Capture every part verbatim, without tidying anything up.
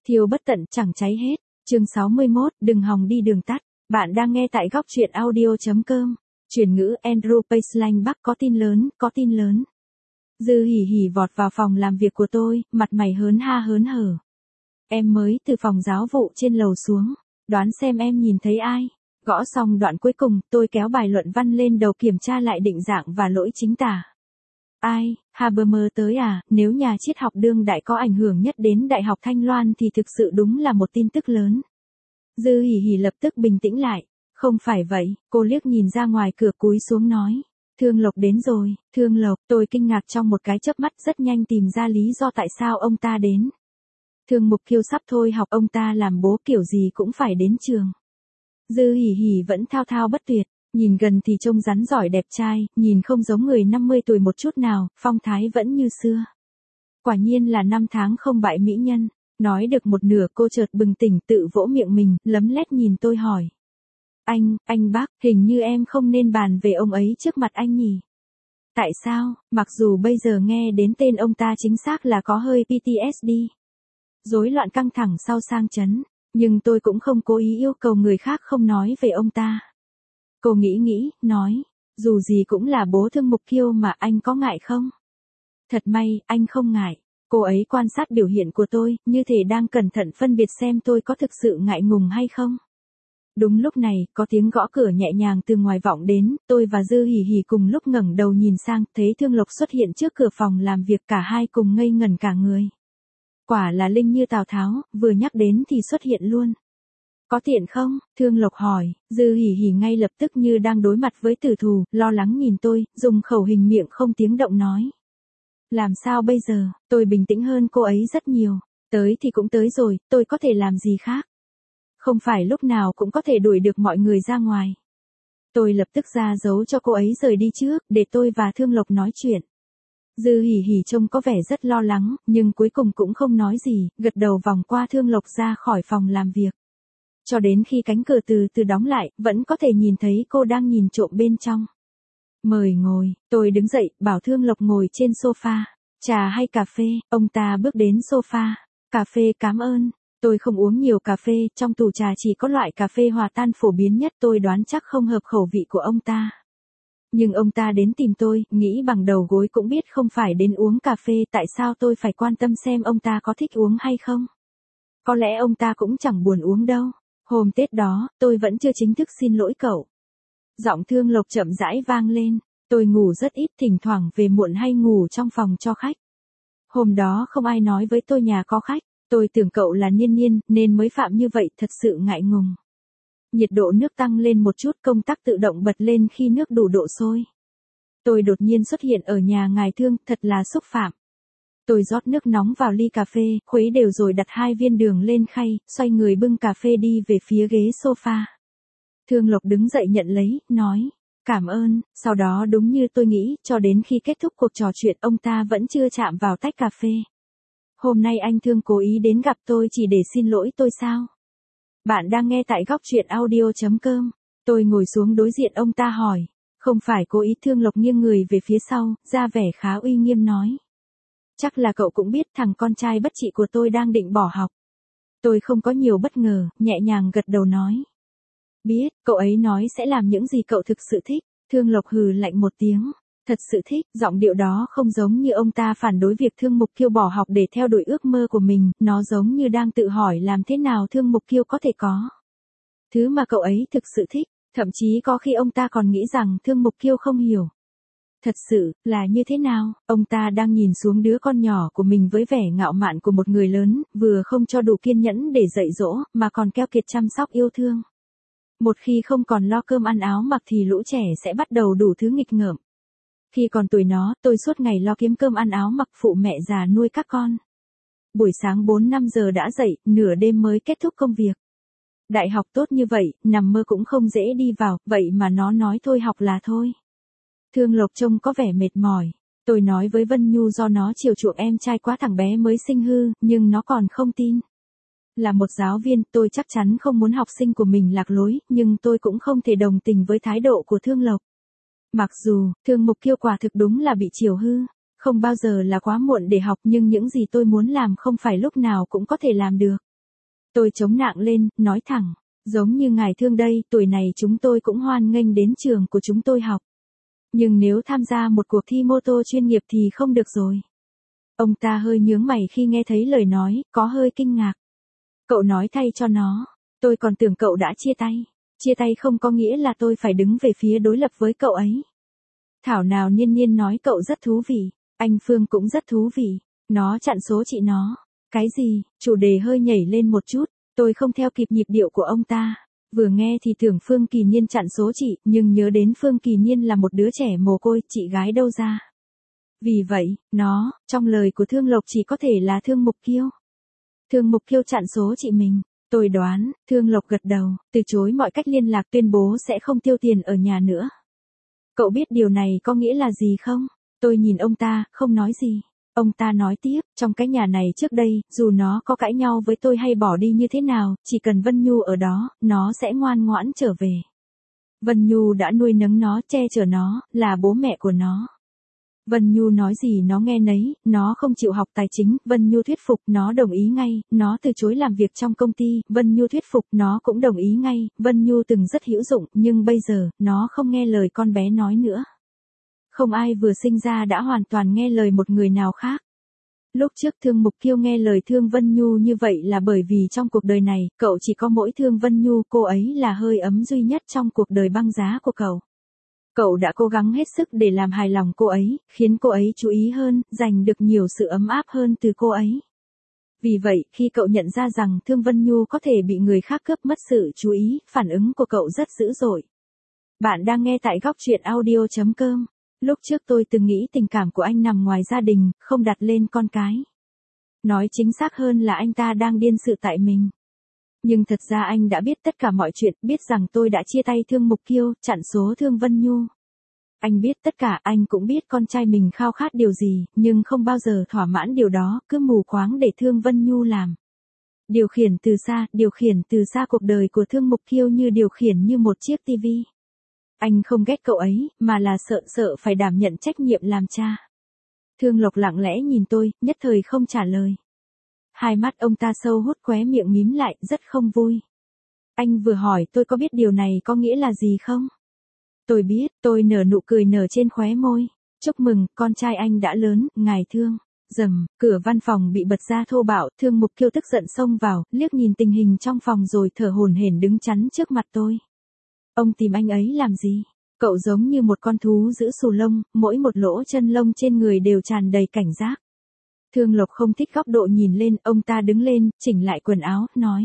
Thiêu bất tận chẳng cháy hết. Chương sáu mươi mốt, đừng hòng đi đường tắt. Bạn đang nghe tại góc truyện audio chấm com. Chuyển ngữ Andrew Paceland Bắc có tin lớn, có tin lớn. Dư hỉ hỉ vọt vào phòng làm việc của tôi, mặt mày hớn ha hớn hở. Em mới từ phòng giáo vụ trên lầu xuống. Đoán xem em nhìn thấy ai. Gõ xong đoạn cuối cùng, tôi kéo bài luận văn lên đầu kiểm tra lại định dạng và lỗi chính tả. Ai, Habermas tới à, nếu nhà triết học đương đại có ảnh hưởng nhất đến Đại học Thanh Loan thì thực sự đúng là một tin tức lớn. Dư hỉ hỉ lập tức bình tĩnh lại. Không phải vậy, cô liếc nhìn ra ngoài cửa cúi xuống nói. Thương Lộc đến rồi, Thương Lộc, tôi kinh ngạc trong một cái chớp mắt rất nhanh tìm ra lý do tại sao ông ta đến. Thương Mục Kiêu sắp thôi học, ông ta làm bố kiểu gì cũng phải đến trường. Dư hỉ hỉ vẫn thao thao bất tuyệt, nhìn gần thì trông rắn giỏi đẹp trai, nhìn không giống người năm mươi tuổi một chút nào, phong thái vẫn như xưa. Quả nhiên là năm tháng không bại mỹ nhân. Nói được một nửa cô chợt bừng tỉnh tự vỗ miệng mình, lấm lét nhìn tôi hỏi. Anh, anh bác, hình như em không nên bàn về ông ấy trước mặt anh nhỉ? Tại sao, mặc dù bây giờ nghe đến tên ông ta chính xác là có hơi pê tê ét đê. Rối loạn căng thẳng sau sang chấn, nhưng tôi cũng không cố ý yêu cầu người khác không nói về ông ta. Cô nghĩ nghĩ, nói, dù gì cũng là bố Thương Mục Kiêu mà, anh có ngại không? Thật may, anh không ngại. Cô ấy quan sát biểu hiện của tôi, như thể đang cẩn thận phân biệt xem tôi có thực sự ngại ngùng hay không. Đúng lúc này, có tiếng gõ cửa nhẹ nhàng từ ngoài vọng đến, tôi và Dư hỉ hỉ cùng lúc ngẩng đầu nhìn sang, thấy Thương Lộc xuất hiện trước cửa phòng làm việc, cả hai cùng ngây ngẩn cả người. Quả là linh như Tào Tháo, vừa nhắc đến thì xuất hiện luôn. Có tiện không? Thương Lộc hỏi. Dư hỉ hỉ ngay lập tức như đang đối mặt với tử thù, lo lắng nhìn tôi, dùng khẩu hình miệng không tiếng động nói. Làm sao bây giờ? Tôi bình tĩnh hơn cô ấy rất nhiều. Tới thì cũng tới rồi, tôi có thể làm gì khác? Không phải lúc nào cũng có thể đuổi được mọi người ra ngoài. Tôi lập tức ra dấu cho cô ấy rời đi trước, để tôi và Thương Lộc nói chuyện. Dư hỉ hỉ trông có vẻ rất lo lắng, nhưng cuối cùng cũng không nói gì, gật đầu vòng qua Thương Lộc ra khỏi phòng làm việc. Cho đến khi cánh cửa từ từ đóng lại, vẫn có thể nhìn thấy cô đang nhìn trộm bên trong. Mời ngồi, tôi đứng dậy, bảo Thương Lộc ngồi trên sofa. Trà hay cà phê? Ông ta bước đến sofa. Cà phê cảm ơn. Tôi không uống nhiều cà phê, trong tủ trà chỉ có loại cà phê hòa tan phổ biến nhất, tôi đoán chắc không hợp khẩu vị của ông ta. Nhưng ông ta đến tìm tôi, nghĩ bằng đầu gối cũng biết không phải đến uống cà phê, tại sao tôi phải quan tâm xem ông ta có thích uống hay không? Có lẽ ông ta cũng chẳng buồn uống đâu. Hôm Tết đó, tôi vẫn chưa chính thức xin lỗi cậu. Giọng Thương Lộc chậm rãi vang lên. Tôi ngủ rất ít, thỉnh thoảng về muộn hay ngủ trong phòng cho khách. Hôm đó không ai nói với tôi nhà có khách. Tôi tưởng cậu là Niên Niên, nên mới phạm như vậy, thật sự ngại ngùng. Nhiệt độ nước tăng lên một chút, công tắc tự động bật lên khi nước đủ độ sôi. Tôi đột nhiên xuất hiện ở nhà ngài Thương, thật là xúc phạm. Tôi rót nước nóng vào ly cà phê, khuấy đều rồi đặt hai viên đường lên khay, xoay người bưng cà phê đi về phía ghế sofa. Thương Lộc đứng dậy nhận lấy, nói, cảm ơn, sau đó đúng như tôi nghĩ, cho đến khi kết thúc cuộc trò chuyện ông ta vẫn chưa chạm vào tách cà phê. Hôm nay anh Thương cố ý đến gặp tôi chỉ để xin lỗi tôi sao? Bạn đang nghe tại góc truyện audio chấm com. Tôi ngồi xuống đối diện ông ta hỏi. Không phải cố ý. Thương Lộc nghiêng người về phía sau, ra vẻ khá uy nghiêm nói. Chắc là cậu cũng biết thằng con trai bất trị của tôi đang định bỏ học. Tôi không có nhiều bất ngờ, nhẹ nhàng gật đầu nói. Biết, cậu ấy nói sẽ làm những gì cậu thực sự thích. Thương Lộc hừ lạnh một tiếng. Thật sự thích, giọng điệu đó không giống như ông ta phản đối việc Thương Mục Kiêu bỏ học để theo đuổi ước mơ của mình, nó giống như đang tự hỏi làm thế nào Thương Mục Kiêu có thể có thứ mà cậu ấy thực sự thích, thậm chí có khi ông ta còn nghĩ rằng Thương Mục Kiêu không hiểu. Thật sự, là như thế nào? Ông ta đang nhìn xuống đứa con nhỏ của mình với vẻ ngạo mạn của một người lớn, vừa không cho đủ kiên nhẫn để dạy dỗ, mà còn keo kiệt chăm sóc yêu thương. Một khi không còn lo cơm ăn áo mặc thì lũ trẻ sẽ bắt đầu đủ thứ nghịch ngợm. Khi còn tuổi nó, tôi suốt ngày lo kiếm cơm ăn áo mặc phụ mẹ già nuôi các con. Buổi sáng bốn năm giờ đã dậy, nửa đêm mới kết thúc công việc. Đại học tốt như vậy, nằm mơ cũng không dễ đi vào, vậy mà nó nói thôi học là thôi. Thương Lộc trông có vẻ mệt mỏi. Tôi nói với Vân Nhu do nó chiều chuộng em trai quá, thằng bé mới sinh hư, nhưng nó còn không tin. Là một giáo viên, tôi chắc chắn không muốn học sinh của mình lạc lối, nhưng tôi cũng không thể đồng tình với thái độ của Thương Lộc. Mặc dù, Thương Mục Kiêu quả thực đúng là bị chiều hư, không bao giờ là quá muộn để học, nhưng những gì tôi muốn làm không phải lúc nào cũng có thể làm được. Tôi chống nạng lên, nói thẳng, giống như ngài Thương đây, tuổi này chúng tôi cũng hoan nghênh đến trường của chúng tôi học. Nhưng nếu tham gia một cuộc thi mô tô chuyên nghiệp thì không được rồi. Ông ta hơi nhướng mày khi nghe thấy lời nói, có hơi kinh ngạc. Cậu nói thay cho nó, tôi còn tưởng cậu đã chia tay. Chia tay không có nghĩa là tôi phải đứng về phía đối lập với cậu ấy. Thảo nào Niên Niên nói cậu rất thú vị, anh Phương cũng rất thú vị, nó chặn số chị nó. Cái gì, chủ đề hơi nhảy lên một chút, tôi không theo kịp nhịp điệu của ông ta. Vừa nghe thì tưởng Phương Kỳ Nhiên chặn số chị, nhưng nhớ đến Phương Kỳ Nhiên là một đứa trẻ mồ côi, chị gái đâu ra. Vì vậy, nó, trong lời của Thương Lộc chỉ có thể là Thương Mục Kiêu. Thương Mục Kiêu chặn số chị mình. Tôi đoán, Thương Lộc gật đầu, từ chối mọi cách liên lạc, tuyên bố sẽ không tiêu tiền ở nhà nữa. Cậu biết điều này có nghĩa là gì không? Tôi nhìn ông ta, không nói gì. Ông ta nói tiếp, trong cái nhà này trước đây, dù nó có cãi nhau với tôi hay bỏ đi như thế nào, chỉ cần Vân Nhu ở đó, nó sẽ ngoan ngoãn trở về. Vân Nhu đã nuôi nấng nó, che chở nó, là bố mẹ của nó. Vân Nhu nói gì nó nghe nấy, nó không chịu học tài chính, Vân Nhu thuyết phục, nó đồng ý ngay, nó từ chối làm việc trong công ty, Vân Nhu thuyết phục, nó cũng đồng ý ngay, Vân Nhu từng rất hữu dụng, nhưng bây giờ, nó không nghe lời con bé nói nữa. Không ai vừa sinh ra đã hoàn toàn nghe lời một người nào khác. Lúc trước Thương Mục Kiêu nghe lời Thương Vân Nhu như vậy là bởi vì trong cuộc đời này, cậu chỉ có mỗi Thương Vân Nhu, cô ấy là hơi ấm duy nhất trong cuộc đời băng giá của cậu. Cậu đã cố gắng hết sức để làm hài lòng cô ấy, khiến cô ấy chú ý hơn, giành được nhiều sự ấm áp hơn từ cô ấy. Vì vậy, khi cậu nhận ra rằng Thương Vân Nhu có thể bị người khác cướp mất sự chú ý, phản ứng của cậu rất dữ dội. Bạn đang nghe tại góc truyện audio chấm com. Lúc trước tôi từng nghĩ tình cảm của anh nằm ngoài gia đình, không đặt lên con cái. Nói chính xác hơn là anh ta đang điên sự tại mình. Nhưng thật ra anh đã biết tất cả mọi chuyện, biết rằng tôi đã chia tay Thương Mục Kiêu, chặn số Thương Vân Nhu. Anh biết tất cả, anh cũng biết con trai mình khao khát điều gì, nhưng không bao giờ thỏa mãn điều đó, cứ mù quáng để Thương Vân Nhu làm. Điều khiển từ xa, điều khiển từ xa cuộc đời của Thương Mục Kiêu như điều khiển như một chiếc tivi. Anh không ghét cậu ấy, mà là sợ sợ phải đảm nhận trách nhiệm làm cha. Thương Lộc lặng lẽ nhìn tôi, nhất thời không trả lời. Hai mắt ông ta sâu hút, khóe miệng mím lại, rất không vui. Anh vừa hỏi tôi có biết điều này có nghĩa là gì không? Tôi biết, tôi nở nụ cười nở trên khóe môi. Chúc mừng, con trai anh đã lớn, ngài Thương. Rầm, cửa văn phòng bị bật ra thô bạo, Thương Mục Kiêu tức giận xông vào, liếc nhìn tình hình trong phòng rồi thở hổn hển đứng chắn trước mặt tôi. Ông tìm anh ấy làm gì? Cậu giống như một con thú giữ xù lông, mỗi một lỗ chân lông trên người đều tràn đầy cảnh giác. Thương Lộc không thích góc độ nhìn lên, ông ta đứng lên, chỉnh lại quần áo, nói.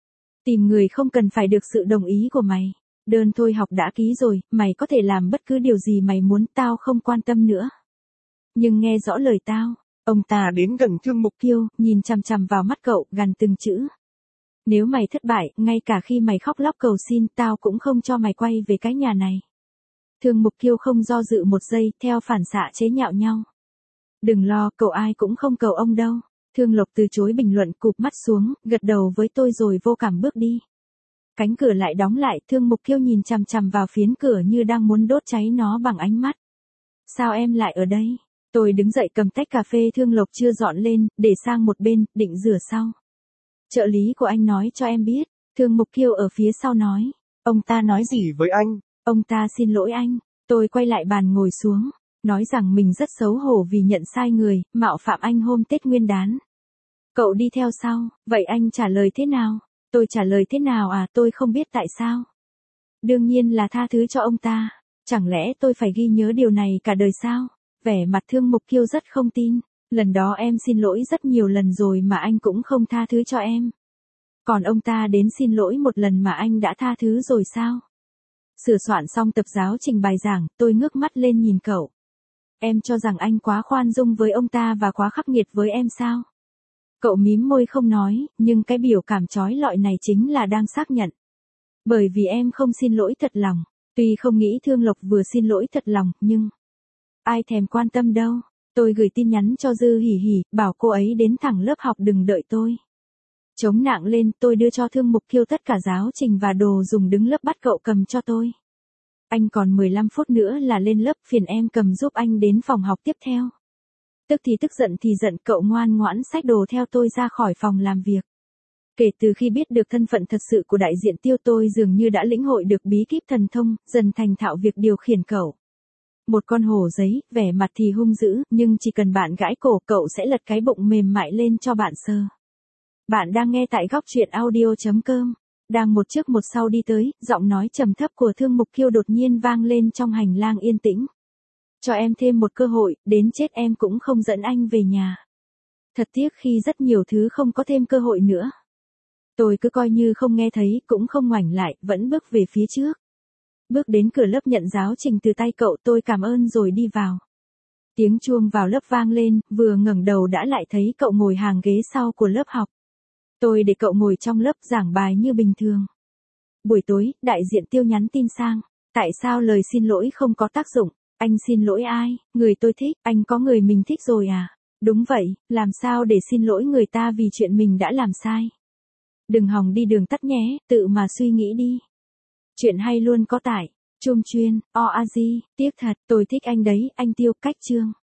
Tìm người không cần phải được sự đồng ý của mày. Đơn thôi học đã ký rồi, mày có thể làm bất cứ điều gì mày muốn, tao không quan tâm nữa. Nhưng nghe rõ lời tao, ông ta đến gần Thương Mục Kiêu, nhìn chằm chằm vào mắt cậu, gằn từng chữ. Nếu mày thất bại, ngay cả khi mày khóc lóc cầu xin, tao cũng không cho mày quay về cái nhà này. Thương Mục Kiêu không do dự một giây, theo phản xạ chế nhạo nhau. Đừng lo, cậu ai cũng không cầu ông đâu. Thương Lộc từ chối bình luận, cụp mắt xuống, gật đầu với tôi rồi vô cảm bước đi. Cánh cửa lại đóng lại, Thương Mục Kiêu nhìn chằm chằm vào phiến cửa như đang muốn đốt cháy nó bằng ánh mắt. Sao em lại ở đây? Tôi đứng dậy cầm tách cà phê Thương Lộc chưa dọn lên, để sang một bên, định rửa sau. Trợ lý của anh nói cho em biết. Thương Mục Kiêu ở phía sau nói. Ông ta nói gì với anh? Ông ta xin lỗi anh. Tôi quay lại bàn ngồi xuống. Nói rằng mình rất xấu hổ vì nhận sai người, mạo phạm anh hôm Tết Nguyên đán. Cậu đi theo sau, vậy anh trả lời thế nào? Tôi trả lời thế nào à, tôi không biết tại sao. Đương nhiên là tha thứ cho ông ta. Chẳng lẽ tôi phải ghi nhớ điều này cả đời sao? Vẻ mặt Thương Mục Kiêu rất không tin. Lần đó em xin lỗi rất nhiều lần rồi mà anh cũng không tha thứ cho em. Còn ông ta đến xin lỗi một lần mà anh đã tha thứ rồi sao? Sửa soạn xong tập giáo trình bài giảng, tôi ngước mắt lên nhìn cậu. Em cho rằng anh quá khoan dung với ông ta và quá khắc nghiệt với em sao? Cậu mím môi không nói, nhưng cái biểu cảm chói lọi này chính là đang xác nhận. Bởi vì em không xin lỗi thật lòng. Tuy không nghĩ Thương Lộc vừa xin lỗi thật lòng, nhưng ai thèm quan tâm đâu. Tôi gửi tin nhắn cho Dư Hỉ Hỉ, bảo cô ấy đến thẳng lớp học đừng đợi tôi. Chống nạng lên, tôi đưa cho Thương Mục Kiêu tất cả giáo trình và đồ dùng đứng lớp bắt cậu cầm cho tôi. Anh còn mười lăm phút nữa là lên lớp, phiền em cầm giúp anh đến phòng học tiếp theo. Tức thì tức giận thì giận, cậu ngoan ngoãn xách đồ theo tôi ra khỏi phòng làm việc. Kể từ khi biết được thân phận thật sự của đại diện Tiêu, tôi dường như đã lĩnh hội được bí kíp thần thông, dần thành thạo việc điều khiển cậu. Một con hổ giấy, vẻ mặt thì hung dữ, nhưng chỉ cần bạn gãi cổ, cậu sẽ lật cái bụng mềm mại lên cho bạn sờ. Bạn đang nghe tại góc truyện audio chấm com. Đang một trước một sau đi tới, giọng nói trầm thấp của Thương Mục Kiêu đột nhiên vang lên trong hành lang yên tĩnh. Cho em thêm một cơ hội, đến chết em cũng không dẫn anh về nhà. Thật tiếc khi rất nhiều thứ không có thêm cơ hội nữa. Tôi cứ coi như không nghe thấy, cũng không ngoảnh lại, vẫn bước về phía trước. Bước đến cửa lớp nhận giáo trình từ tay cậu, tôi cảm ơn rồi đi vào. Tiếng chuông vào lớp vang lên, vừa ngẩng đầu đã lại thấy cậu ngồi hàng ghế sau của lớp học. Tôi để cậu ngồi trong lớp giảng bài như bình thường. Buổi tối, đại diện Tiêu nhắn tin sang. Tại sao lời xin lỗi không có tác dụng? Anh xin lỗi ai? Người tôi thích, anh có người mình thích rồi à? Đúng vậy, làm sao để xin lỗi người ta vì chuyện mình đã làm sai? Đừng hòng đi đường tắt nhé, tự mà suy nghĩ đi. Chuyện hay luôn có tại Chum Chuyên, o a gi, tiếc thật, tôi thích anh đấy, anh Tiêu, cách chương.